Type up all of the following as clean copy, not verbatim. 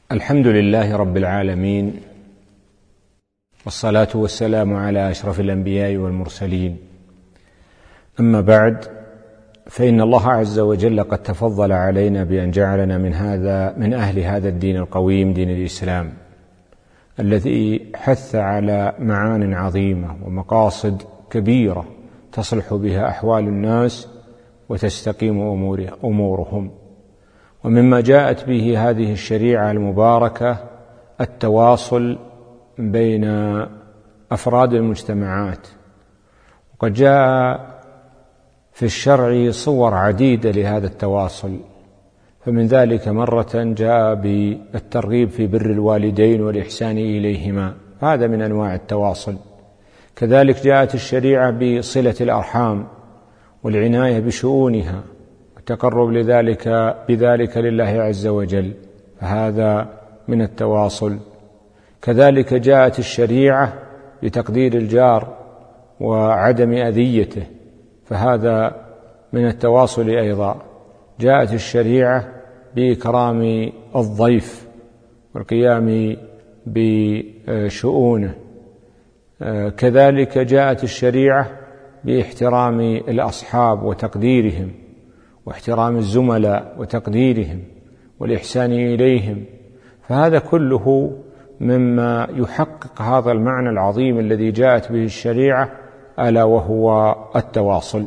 الحمد لله رب العالمين، والصلاة والسلام على أشرف الأنبياء والمرسلين. أما بعد، فإن الله عز وجل قد تفضل علينا بأن جعلنا من أهل هذا الدين القويم، دين الإسلام، الذي حث على معان عظيمة ومقاصد كبيرة تصلح بها أحوال الناس وتستقيم أمورهم. ومما جاءت به هذه الشريعة المباركة التواصل بين أفراد المجتمعات، وقد جاء في الشرع صور عديدة لهذا التواصل، فمن ذلك مرة جاء بالترغيب في بر الوالدين والإحسان إليهما، هذا من أنواع التواصل. كذلك جاءت الشريعة بصلة الأرحام والعناية بشؤونها والتقرب بذلك لله عز وجل، فهذا من التواصل. كذلك جاءت الشريعة بتقدير الجار وعدم أذيته، فهذا من التواصل أيضا. جاءت الشريعة بإكرام الضيف والقيام بشؤونه. كذلك جاءت الشريعة باحترام الأصحاب وتقديرهم، واحترام الزملاء وتقديرهم والإحسان إليهم، فهذا كله مما يحقق هذا المعنى العظيم الذي جاءت به الشريعة، ألا وهو التواصل.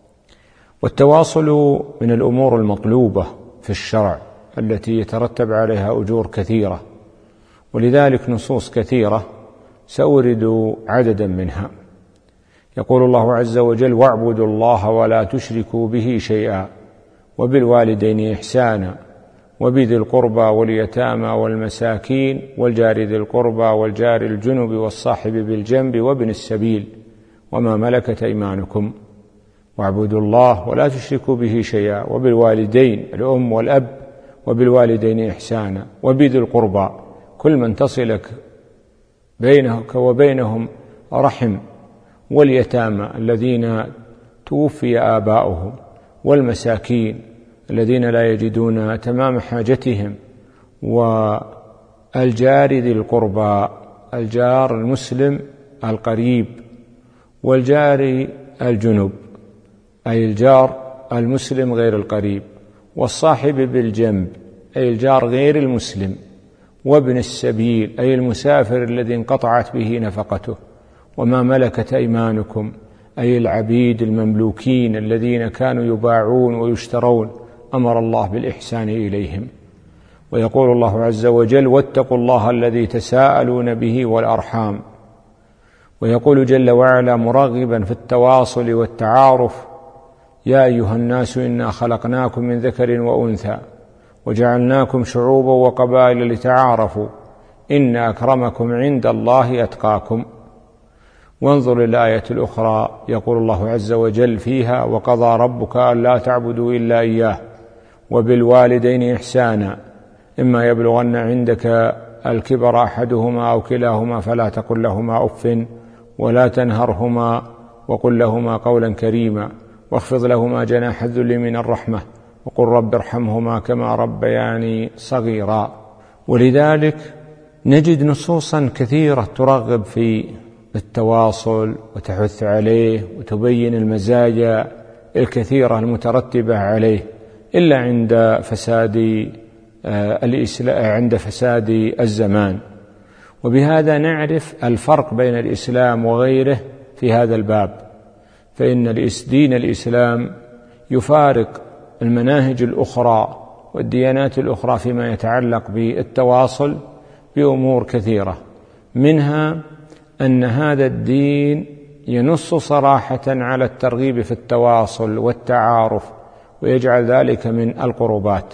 والتواصل من الأمور المطلوبة في الشرع التي يترتب عليها أجور كثيرة، ولذلك نصوص كثيرة سأورد عددا منها. يقول الله عز وجل: واعبدوا الله ولا تشركوا به شيئا وبالوالدين إحسانا وبذي القربى واليتامى والمساكين والجار ذي القربى والجار الجنب والصاحب بالجنب وابن السبيل وما ملكت أيمانكم. واعبدوا الله ولا تشركوا به شيئا وبالوالدين الأم والأب وبالوالدين إحسانا وبذي القربى كل من تصلك بينك وبينهم رحم، واليتامى الذين توفي آباؤهم، والمساكين الذين لا يجدون تمام حاجتهم، والجار ذي القربى الجار المسلم القريب، والجار الجنب أي الجار المسلم غير القريب، والصاحب بالجنب أي الجار غير المسلم، وابن السبيل أي المسافر الذي انقطعت به نفقته، وما ملكت أيمانكم أي العبيد المملوكين الذين كانوا يباعون ويشترون، أمر الله بالإحسان إليهم. ويقول الله عز وجل: واتقوا الله الذي تساءلون به والأرحام. ويقول جل وعلا مرغبا في التواصل والتعارف: يا أيها الناس إنا خلقناكم من ذكر وأنثى وجعلناكم شعوبا وقبائل لتعارفوا إن أكرمكم عند الله أتقاكم. وانظر الآية الأخرى، يقول الله عز وجل فيها: وقضى ربك ألا تعبدوا إلا إياه وبالوالدين إحسانا إما يبلغن عندك الكبر أحدهما أو كلاهما فلا تقل لهما أف ولا تنهرهما وقل لهما قولا كريما واخفض لهما جناح الذل من الرحمة وقل رب ارحمهما كما ربياني صغيرا. ولذلك نجد نصوصا كثيرة ترغب في التواصل وتحث عليه وتبين المزايا الكثيرة المترتبة عليه، إلا عند فساد الزمان. وبهذا نعرف الفرق بين الإسلام وغيره في هذا الباب، فإن دين الإسلام يفارق المناهج الأخرى والديانات الأخرى فيما يتعلق بالتواصل بأمور كثيرة، منها أن هذا الدين ينص صراحة على الترغيب في التواصل والتعارف ويجعل ذلك من القربات.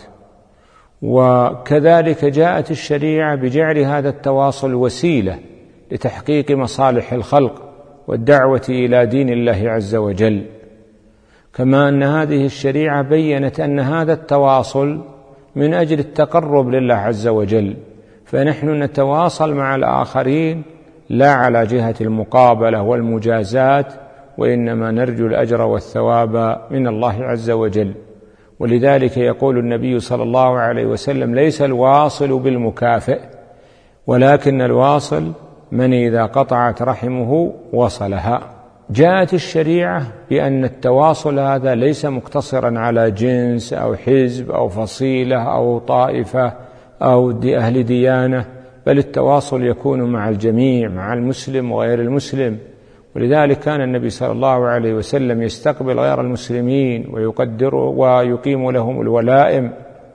وكذلك جاءت الشريعة بجعل هذا التواصل وسيلة لتحقيق مصالح الخلق والدعوة إلى دين الله عز وجل، كما أن هذه الشريعة بيّنت أن هذا التواصل من أجل التقرب لله عز وجل، فنحن نتواصل مع الآخرين لا على جهة المقابلة والمجازات، وإنما نرجو الأجر والثواب من الله عز وجل. ولذلك يقول النبي صلى الله عليه وسلم: ليس الواصل بالمكافئ، ولكن الواصل من إذا قطعت رحمه وصلها. جاءت الشريعة بأن التواصل هذا ليس مقتصرا على جنس أو حزب أو فصيلة أو طائفة أو أهل ديانة، بل التواصل يكون مع الجميع، مع المسلم وغير المسلم. ولذلك كان النبي صلى الله عليه وسلم يستقبل غير المسلمين ويقدر ويقيم لهم الولائم.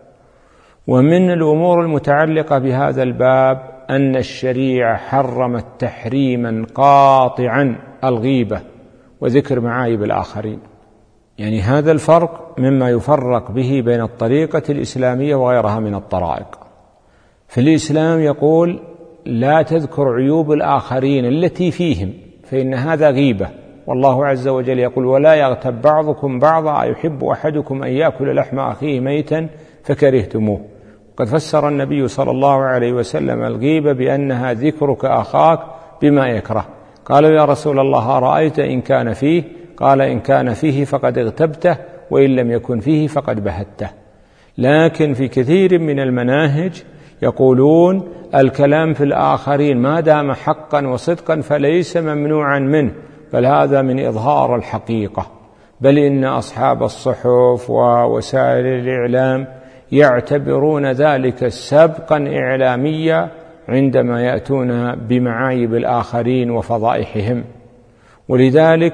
ومن الأمور المتعلقة بهذا الباب أن الشريعة حرمت تحريما قاطعا الغيبة وذكر معايب الآخرين. يعني هذا الفرق مما يفرق به بين الطريقة الإسلامية وغيرها من الطرائق. في الإسلام يقول: لا تذكر عيوب الآخرين التي فيهم، فإن هذا غيبة. والله عز وجل يقول: ولا يغتب بعضكم بعضا أيحب أحدكم أن يأكل لحم أخيه ميتا فكرهتموه. قد فسر النبي صلى الله عليه وسلم الغيبة بأنها ذكرك أخاك بما يكره. قالوا: يا رسول الله أرأيت إن كان فيه؟ قال: إن كان فيه فقد اغتبته، وإن لم يكن فيه فقد بهته. لكن في كثير من المناهج يقولون الكلام في الآخرين ما دام حقا وصدقا فليس ممنوعا منه، بل هذا من إظهار الحقيقة. بل إن أصحاب الصحف ووسائل الإعلام يعتبرون ذلك سبقا إعلاميا عندما يأتون بمعايب الآخرين وفضائحهم. ولذلك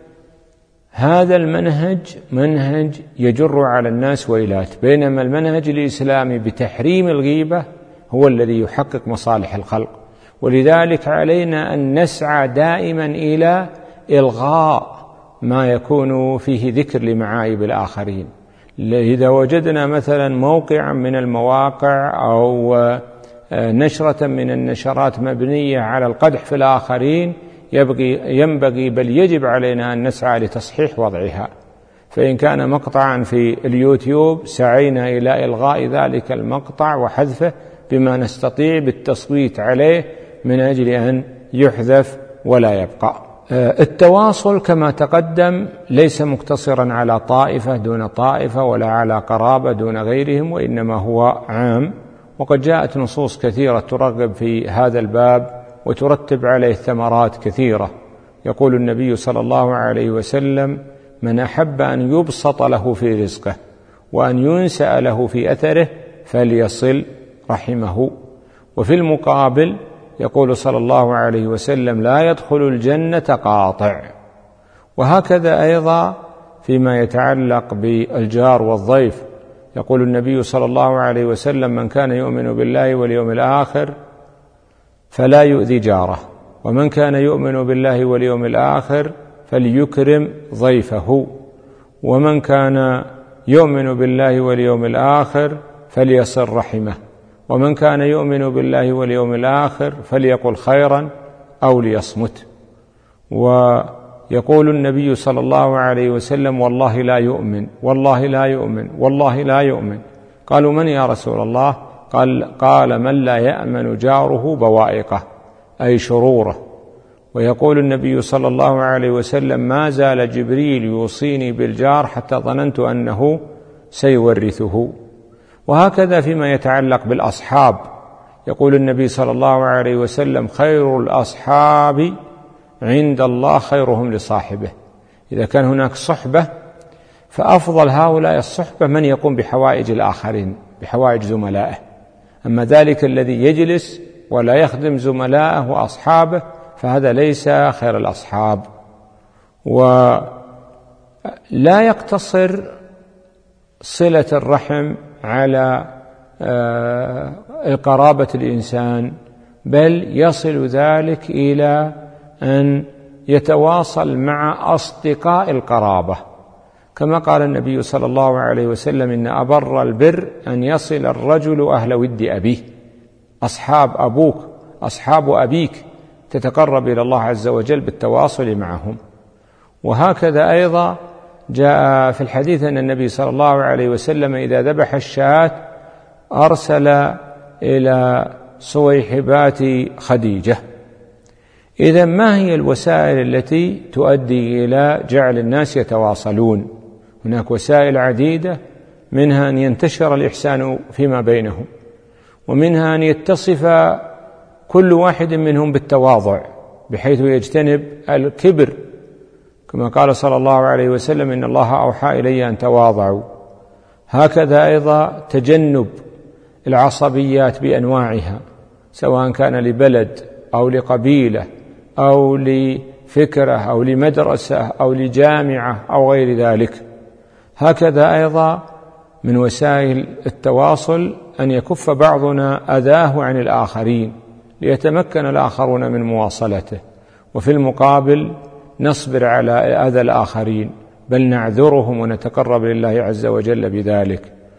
هذا المنهج منهج يجر على الناس ويلات، بينما المنهج الإسلامي بتحريم الغيبة هو الذي يحقق مصالح الخلق. ولذلك علينا أن نسعى دائما إلى إلغاء ما يكون فيه ذكر لمعايب الآخرين. إذا وجدنا مثلا موقعا من المواقع أو نشرة من النشرات مبنية على القدح في الآخرين، ينبغي بل يجب علينا أن نسعى لتصحيح وضعها. فإن كان مقطعا في اليوتيوب سعينا إلى إلغاء ذلك المقطع وحذفه بما نستطيع بالتصويت عليه من أجل أن يحذف ولا يبقى. التواصل كما تقدم ليس مقتصرا على طائفة دون طائفة ولا على قرابة دون غيرهم، وإنما هو عام. وقد جاءت نصوص كثيرة ترغب في هذا الباب وترتب عليه ثمرات كثيرة. يقول النبي صلى الله عليه وسلم: من أحب أن يبسط له في رزقه وأن ينسأ له في أثره فليصل رحمه. وفي المقابل يقول صلى الله عليه وسلم: لا يدخل الجنة قاطع. وهكذا أيضا فيما يتعلق بالجار والضيف، يقول النبي صلى الله عليه وسلم: من كان يؤمن بالله واليوم الآخر فلا يؤذي جاره، ومن كان يؤمن بالله واليوم الآخر فليكرم ضيفه، ومن كان يؤمن بالله واليوم الآخر فليصل رحمه، ومن كان يؤمن بالله واليوم الآخر فليقل خيرا أو ليصمت. ويقول النبي صلى الله عليه وسلم: والله لا يؤمن، والله لا يؤمن، والله لا يؤمن. قالوا: من يا رسول الله؟ قال: من لا يأمن جاره بوائقه، أي شروره. ويقول النبي صلى الله عليه وسلم: ما زال جبريل يوصيني بالجار حتى ظننت أنه سيورثه. وهكذا فيما يتعلق بالأصحاب، يقول النبي صلى الله عليه وسلم: خير الأصحاب عند الله خيرهم لصاحبه. إذا كان هناك صحبة فأفضل هؤلاء الصحبة من يقوم بحوائج الآخرين، بحوائج زملائه. أما ذلك الذي يجلس ولا يخدم زملائه وأصحابه فهذا ليس خير الأصحاب. ولا يقتصر صلة الرحم على قرابة الإنسان، بل يصل ذلك إلى أن يتواصل مع أصدقاء القرابة، كما قال النبي صلى الله عليه وسلم: إن أبر البر أن يصل الرجل أهل ود أبيه. أصحاب أبوك، أصحاب أبيك، تتقرب إلى الله عز وجل بالتواصل معهم. وهكذا أيضا جاء في الحديث أن النبي صلى الله عليه وسلم إذا ذبح الشاة أرسل إلى صويحبات خديجة. إذن ما هي الوسائل التي تؤدي إلى جعل الناس يتواصلون؟ هناك وسائل عديدة، منها أن ينتشر الإحسان فيما بينهم، ومنها أن يتصف كل واحد منهم بالتواضع بحيث يجتنب الكبر، كما قال صلى الله عليه وسلم: إن الله أوحى إلي أن تواضعوا. هكذا أيضا تجنب العصبيات بأنواعها، سواء كان لبلد أو لقبيلة أو لفكرة أو لمدرسة أو لجامعة أو غير ذلك. هكذا أيضا من وسائل التواصل أن يكف بعضنا أذاه عن الآخرين ليتمكن الآخرون من مواصلته، وفي المقابل نصبر على أذى الآخرين، بل نعذرهم ونتقرب لله عز وجل بذلك.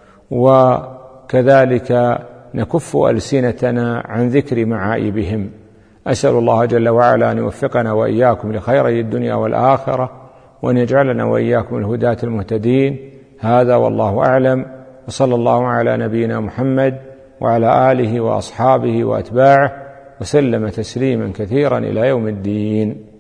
وكذلك نكف ألسنتنا عن ذكر معائبهم. أسأل الله جل وعلا أن يوفقنا وإياكم لخيري الدنيا والآخرة، وأن يجعلنا وإياكم الهداة المهتدين. هذا والله أعلم، وصلى الله على نبينا محمد وعلى آله وأصحابه وأتباعه وسلم تسليما كثيرا إلى يوم الدين.